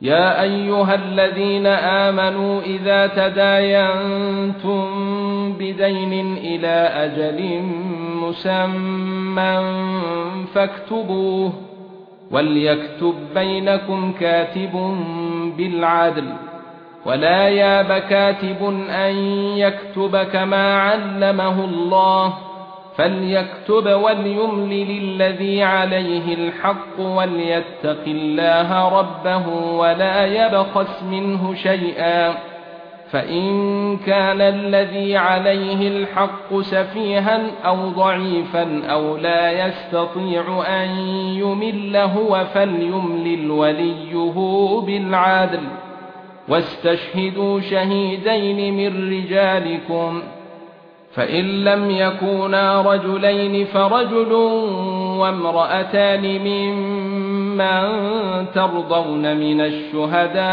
يا ايها الذين آمنوا اذا تداينتم بدين الى اجل مسمى فاكتبوه وليكتب بينكم كاتب بالعدل ولا ياب كاتب ان يكتب كما علمه الله فليكتب وليملل الذي عليه الحق وليتق الله ربه ولا يبخس منه شيئا فإن كان الذي عليه الحق سفيها أو ضعيفا أو لا يستطيع أن يمل هو فليملل وليه بالعدل واستشهدوا شهيدين من رجالكم فإن لم يكونا رجلين فرجل وامرأتان ممن ترضون من الشهداء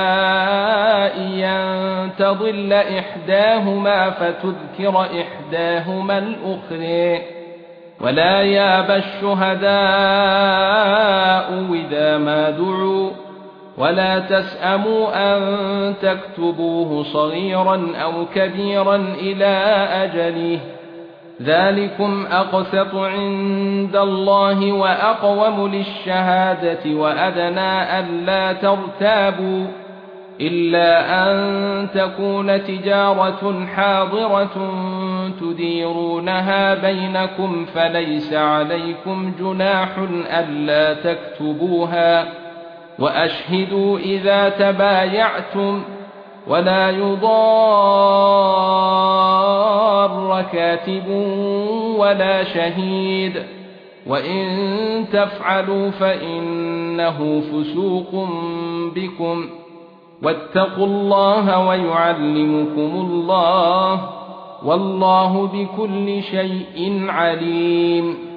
أن تضل إحداهما فتذكر إحداهما الأخرى ولا ياب الشهداء إذا ما دعوا ولا تسأموا أن تكتبوه صغيرا أو كبيرا إلى أجله ذلكم أقسط عند الله وأقوم للشهادة وأدنى ألا ترتابوا إلا أن تكون تجارة حاضرة تديرونها بينكم فليس عليكم جناح ألا تكتبوها وأشهدوا إذا تبايعتم ولا يضار كاتب ولا شهيد وإن تفعلوا فإنه فسوق بكم واتقوا الله ويعلمكم الله والله بكل شيء عليم